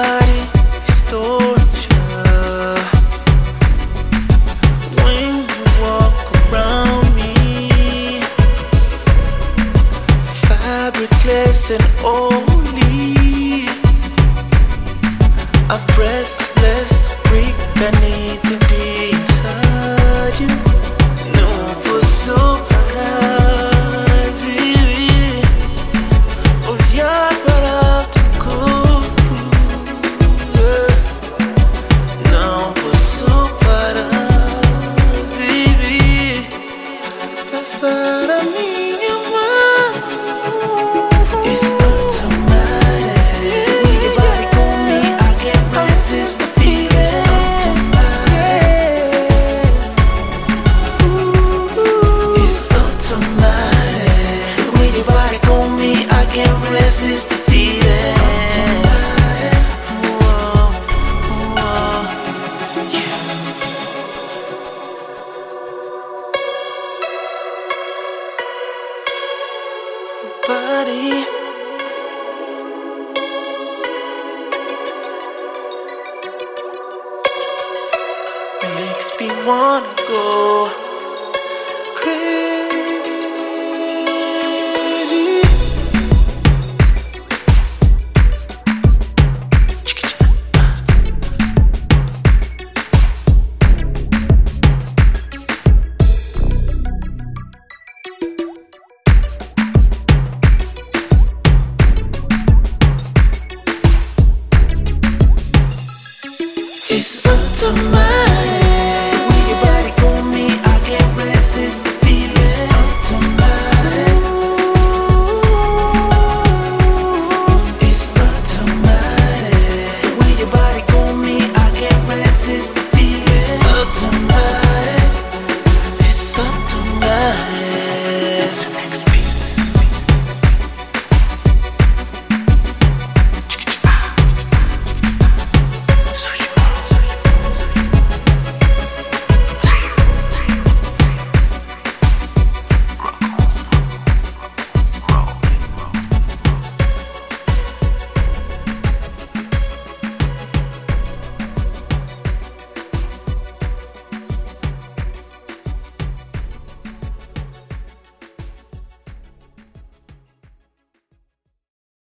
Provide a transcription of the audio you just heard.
body is torture. When you walk around me, fabricless and only, a breathless freak. I need to be inside you. No puso para baby. Oh yeah, para tu culo. No puso para baby. Passar a minha mão. It's automatic. When your body on me, I can't resist the feeling. It's automatic. It's automatic. When your body on me, I can't resist the feeling. It's automatic. Whoa, whoa, yeah. Body makes me wanna go crazy. It's automatic.